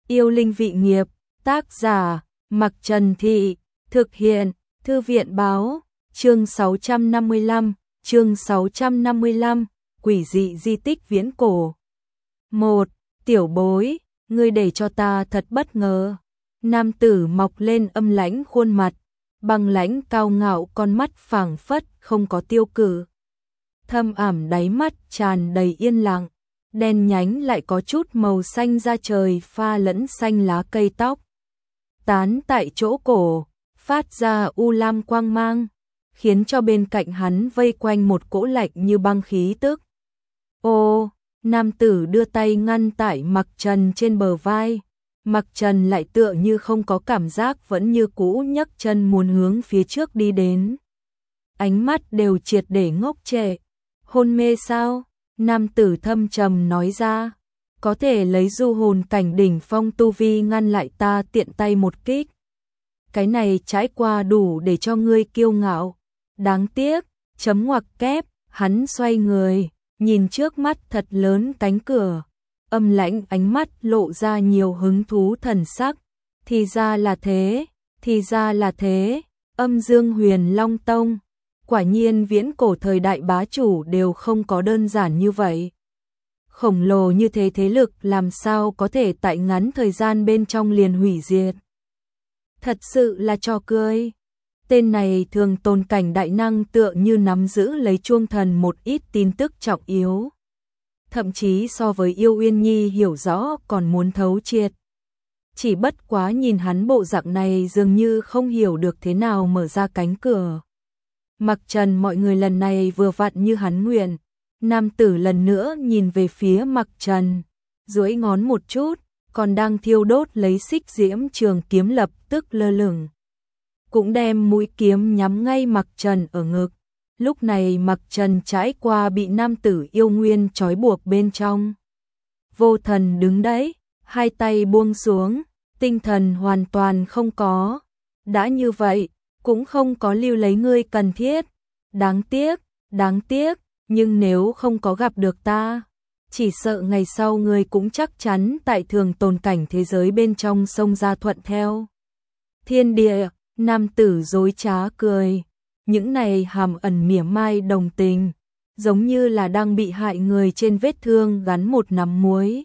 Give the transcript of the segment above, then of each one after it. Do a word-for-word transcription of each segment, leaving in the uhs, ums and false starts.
Yêu linh vị nghiệp, tác giả, Mặc Trần Thị, thực hiện, Thư viện báo, chương sáu trăm năm mươi lăm, chương sáu trăm năm mươi lăm, quỷ dị di tích viễn cổ. một. Tiểu bối, ngươi để cho ta thật bất ngờ. Nam tử mọc lên âm lãnh khuôn mặt, băng lãnh cao ngạo, con mắt phảng phất không có tiêu cự. Thâm ảm đáy mắt tràn đầy yên lặng, đen nhánh lại có chút màu xanh da trời pha lẫn xanh lá cây tóc. Tán tại chỗ cổ, phát ra u lam quang mang, khiến cho bên cạnh hắn vây quanh một cỗ lạnh như băng khí tức. Ô, nam tử đưa tay ngăn tại Mặc Trần trên bờ vai. Mặc Trần lại tựa như không có cảm giác, vẫn như cũ nhấc chân muốn hướng phía trước đi đến. Ánh mắt đều triệt để ngốc trệ. Hôn mê sao? Nam tử thâm trầm nói ra. Có thể lấy du hồn cảnh đỉnh phong tu vi ngăn lại ta tiện tay một kích. Cái này trải qua đủ để cho ngươi kiêu ngạo. Đáng tiếc, chấm ngoặc kép, hắn xoay người, nhìn trước mắt thật lớn cánh cửa. Âm lãnh ánh mắt lộ ra nhiều hứng thú thần sắc. Thì ra là thế, thì ra là thế, Âm Dương Huyền Long Tông. Quả nhiên viễn cổ thời đại bá chủ đều không có đơn giản như vậy. Khổng lồ như thế thế lực làm sao có thể tại ngắn thời gian bên trong liền hủy diệt. Thật sự là trò cười. Tên này thường tồn cảnh đại năng tựa như nắm giữ lấy chuông thần một ít tin tức trọng yếu. Thậm chí so với Yêu Uyên Nhi hiểu rõ còn muốn thấu triệt. Chỉ bất quá nhìn hắn bộ dạng này dường như không hiểu được thế nào mở ra cánh cửa. Mặc Trần mọi người lần này vừa vặn như hắn nguyện. Nam tử lần nữa nhìn về phía Mặc Trần, duỗi ngón một chút, còn đang thiêu đốt lấy xích diễm trường kiếm lập tức lơ lửng. Cũng đem mũi kiếm nhắm ngay Mặc Trần ở ngực. Lúc này Mặc Trần trải qua bị nam tử yêu nguyên trói buộc bên trong. Vô thần đứng đấy, hai tay buông xuống, tinh thần hoàn toàn không có. Đã như vậy, cũng không có lưu lấy ngươi cần thiết. Đáng tiếc, đáng tiếc, nhưng nếu không có gặp được ta, chỉ sợ ngày sau ngươi cũng chắc chắn tại thường tồn cảnh thế giới bên trong sông ra thuận theo. Thiên địa, nam tử dối trá cười. Những này hàm ẩn mỉa mai đồng tình, giống như là đang bị hại người trên vết thương gắn một nắm muối.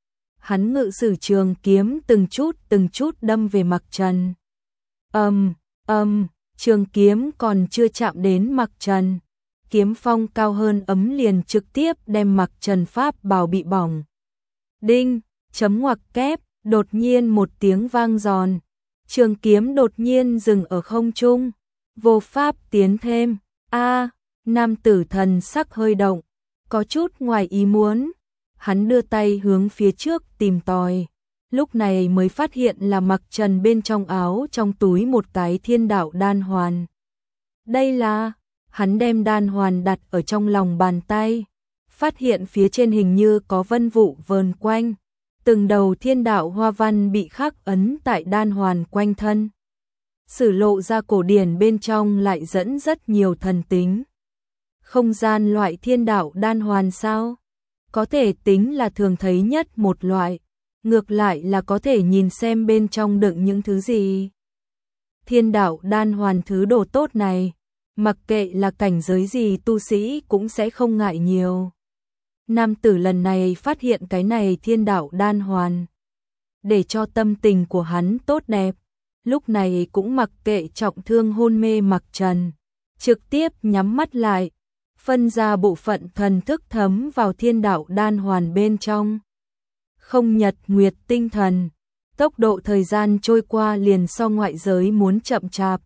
Hắn ngự sử trường kiếm từng chút từng chút đâm về Mặc Trần. Âm, âm, trường kiếm còn chưa chạm đến Mặc Trần. Kiếm phong cao hơn ấm liền trực tiếp đem Mặc Trần pháp bào bị bỏng. Đinh, chấm ngoặc kép, đột nhiên một tiếng vang giòn. Trường kiếm đột nhiên dừng ở không trung. Vô pháp tiến thêm. A, nam tử thần sắc hơi động, có chút ngoài ý muốn. Hắn đưa tay hướng phía trước tìm tòi. Lúc này mới phát hiện là Mặc Trần bên trong áo trong túi một cái thiên đạo đan hoàn. Đây là, hắn đem đan hoàn đặt ở trong lòng bàn tay, phát hiện phía trên hình như có vân vụ vờn quanh. Từng đầu thiên đạo hoa văn bị khắc ấn tại đan hoàn quanh thân. Sử lộ ra cổ điển bên trong lại dẫn rất nhiều thần tính. Không gian loại thiên đạo đan hoàn sao? Có thể tính là thường thấy nhất một loại, ngược lại là có thể nhìn xem bên trong đựng những thứ gì. Thiên đạo đan hoàn thứ đồ tốt này, mặc kệ là cảnh giới gì tu sĩ cũng sẽ không ngại nhiều. Nam tử lần này phát hiện cái này thiên đạo đan hoàn, để cho tâm tình của hắn tốt đẹp. Lúc này cũng mặc kệ trọng thương hôn mê Mặc Trần, trực tiếp nhắm mắt lại, phân ra bộ phận thần thức thấm vào thiên đạo đan hoàn bên trong. Không nhật nguyệt tinh thần, tốc độ thời gian trôi qua liền so ngoại giới muốn chậm chạp.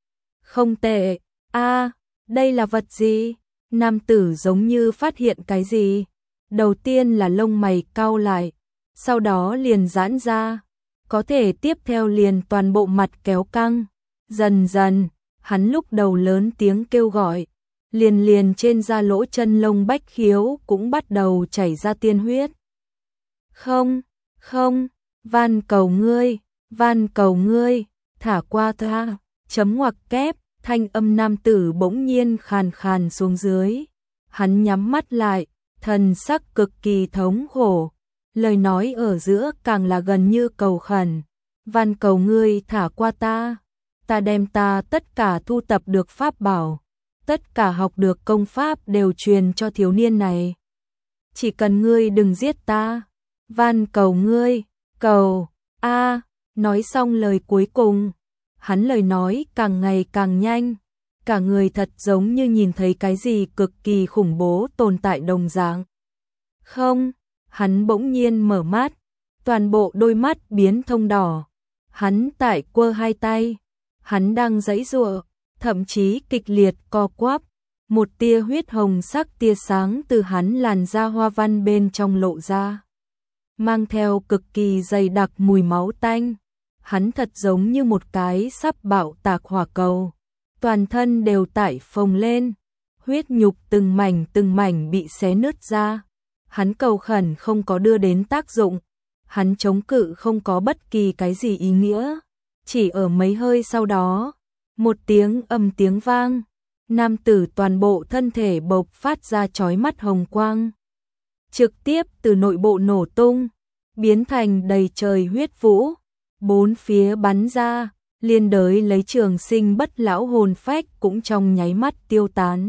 Không tệ, a, đây là vật gì? Nam tử giống như phát hiện cái gì. Đầu tiên là lông mày cau lại, sau đó liền giãn ra. Có thể tiếp theo liền toàn bộ mặt kéo căng. Dần dần, hắn lúc đầu lớn tiếng kêu gọi, liền liền trên da lỗ chân lông bách khiếu cũng bắt đầu chảy ra tiên huyết. Không, không, van cầu ngươi, van cầu ngươi, thả qua ta, chấm ngoặc kép, thanh âm nam tử bỗng nhiên khàn khàn xuống dưới. Hắn nhắm mắt lại, thần sắc cực kỳ thống khổ. lời nói ở giữa càng là gần như cầu khẩn, van cầu ngươi thả qua ta, ta đem ta tất cả thu tập được pháp bảo, tất cả học được công pháp đều truyền cho thiếu niên này. Chỉ cần ngươi đừng giết ta, van cầu ngươi, cầu, a. Nói xong lời cuối cùng, hắn lời nói càng ngày càng nhanh, cả người thật giống như nhìn thấy cái gì cực kỳ khủng bố tồn tại đồng dạng. Không, hắn bỗng nhiên mở mắt, toàn bộ đôi mắt biến thông đỏ. Hắn tại quơ hai tay, hắn đang giãy giụa, thậm chí kịch liệt co quắp, một tia huyết hồng sắc tia sáng từ hắn làn da hoa văn bên trong lộ ra, mang theo cực kỳ dày đặc mùi máu tanh. Hắn thật giống như một cái sắp bạo tạc hỏa cầu, toàn thân đều tại phồng lên, huyết nhục từng mảnh từng mảnh bị xé nứt ra. Hắn cầu khẩn không có đưa đến tác dụng, hắn chống cự không có bất kỳ cái gì ý nghĩa, chỉ ở mấy hơi sau đó, một tiếng ầm tiếng vang, nam tử toàn bộ thân thể bộc phát ra chói mắt hồng quang, trực tiếp từ nội bộ nổ tung, biến thành đầy trời huyết vũ, bốn phía bắn ra, liên đới lấy trường sinh bất lão hồn phách cũng trong nháy mắt tiêu tán.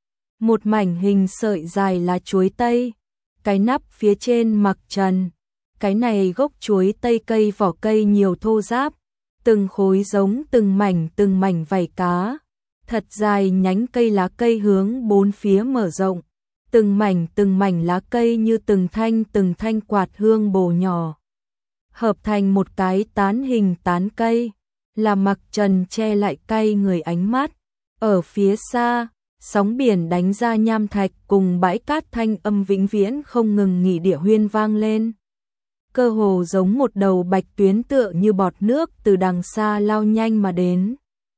Một mảnh hình sợi dài lá chuối tây, cái nắp phía trên mặc trần, cái này gốc chuối tây cây vỏ cây nhiều thô ráp, từng khối giống từng mảnh từng mảnh vảy cá, thật dài nhánh cây lá cây hướng bốn phía mở rộng, từng mảnh từng mảnh lá cây như từng thanh từng thanh quạt hương bồ nhỏ, hợp thành một cái tán hình tán cây, là mặc trần che lại cay người ánh mắt. Ở phía xa, sóng biển đánh ra nham thạch cùng bãi cát thanh âm vĩnh viễn không ngừng nghỉ địa huyên vang lên. Cơ hồ giống một đầu bạch tuyến tựa như bọt nước từ đằng xa lao nhanh mà đến.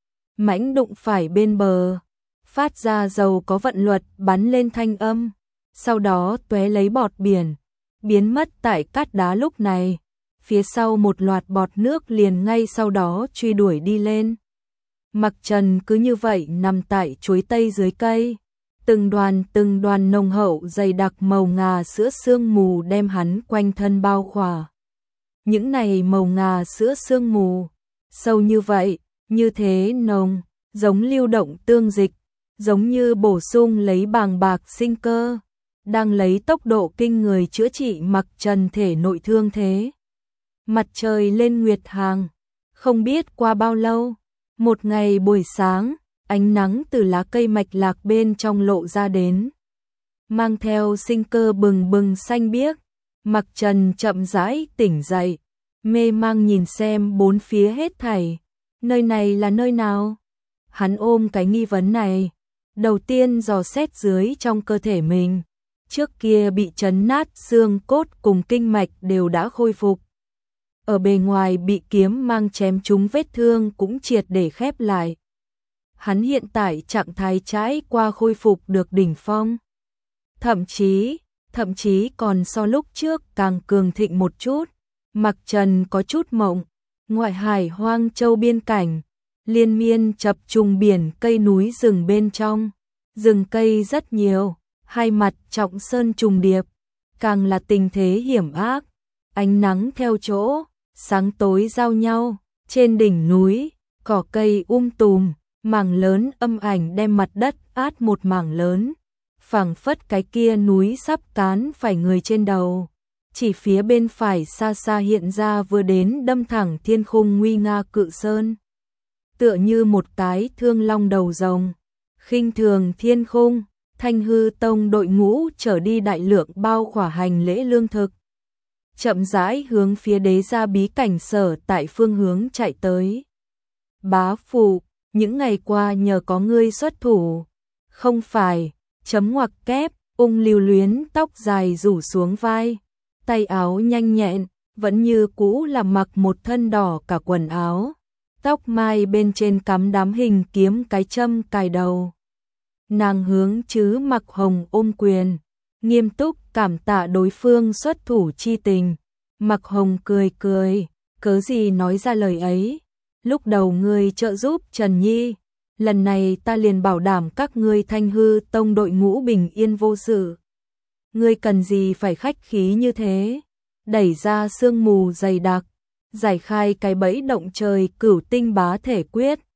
Mãnh đụng phải bên bờ, phát ra dầu có vận luật bắn lên thanh âm, sau đó tóe lấy bọt biển, biến mất tại cát đá. Lúc này, phía sau một loạt bọt nước liền ngay sau đó truy đuổi đi lên. Mặc trần cứ như vậy nằm tại chuối tây dưới cây, từng đoàn từng đoàn nồng hậu dày đặc màu ngà sữa sương mù đem hắn quanh thân bao khỏa. Những này màu ngà sữa sương mù, sâu như vậy, như thế nồng, giống lưu động tương dịch, giống như bổ sung lấy bàng bạc sinh cơ, đang lấy tốc độ kinh người chữa trị mặc trần thể nội thương thế. Mặt trời lên nguyệt hàng, không biết qua bao lâu, một ngày buổi sáng, ánh nắng từ lá cây mạch lạc bên trong lộ ra đến, mang theo sinh cơ bừng bừng xanh biếc. Mặc trần chậm rãi tỉnh dậy, mê mang nhìn xem bốn phía hết thảy, nơi này là nơi nào? Hắn ôm cái nghi vấn này, đầu tiên dò xét dưới trong cơ thể mình, trước kia bị chấn nát xương cốt cùng kinh mạch đều đã khôi phục. Ở bề ngoài bị kiếm mang chém trúng vết thương cũng triệt để khép lại. Hắn hiện tại trạng thái trải qua khôi phục được đỉnh phong. Thậm chí, thậm chí còn so lúc trước càng cường thịnh một chút. Mặc trần có chút mộng, ngoại hải hoang châu biên cảnh, liên miên chập trùng biển cây núi rừng bên trong. Rừng cây rất nhiều, hai mặt trọng sơn trùng điệp, càng là tình thế hiểm ác. Ánh nắng theo chỗ, sáng tối giao nhau, trên đỉnh núi, cỏ cây um tùm, mảng lớn âm ảnh đem mặt đất át một mảng lớn, phảng phất cái kia núi sắp cán phải người trên đầu. Chỉ phía bên phải xa xa hiện ra vừa đến đâm thẳng thiên khung nguy nga cự sơn, tựa như một cái thương long đầu rồng, khinh thường thiên khung. Thanh hư tông đội ngũ trở đi đại lượng bao khỏa hành lễ lương thực, chậm rãi hướng phía đế gia bí cảnh sở tại phương hướng chạy tới. Bá phụ, những ngày qua nhờ có ngươi xuất thủ. Không phải, chấm ngoặc kép, ung lưu luyến tóc dài rủ xuống vai, tay áo nhanh nhẹn, vẫn như cũ là mặc một thân đỏ cả quần áo, tóc mai bên trên cắm đám hình kiếm cái châm cài đầu. Nàng hướng chứ Mặc Hồng ôm quyền, nghiêm túc cảm tạ đối phương xuất thủ chi tình. Mặc Hồng cười cười, cớ gì nói ra lời ấy, lúc đầu ngươi trợ giúp Trần Nhi, lần này ta liền bảo đảm các ngươi Thanh hư tông đội ngũ bình yên vô sự. Ngươi cần gì phải khách khí như thế? đẩy ra sương mù dày đặc, giải khai cái bẫy động trời Cửu Tinh Bá Thể Quyết.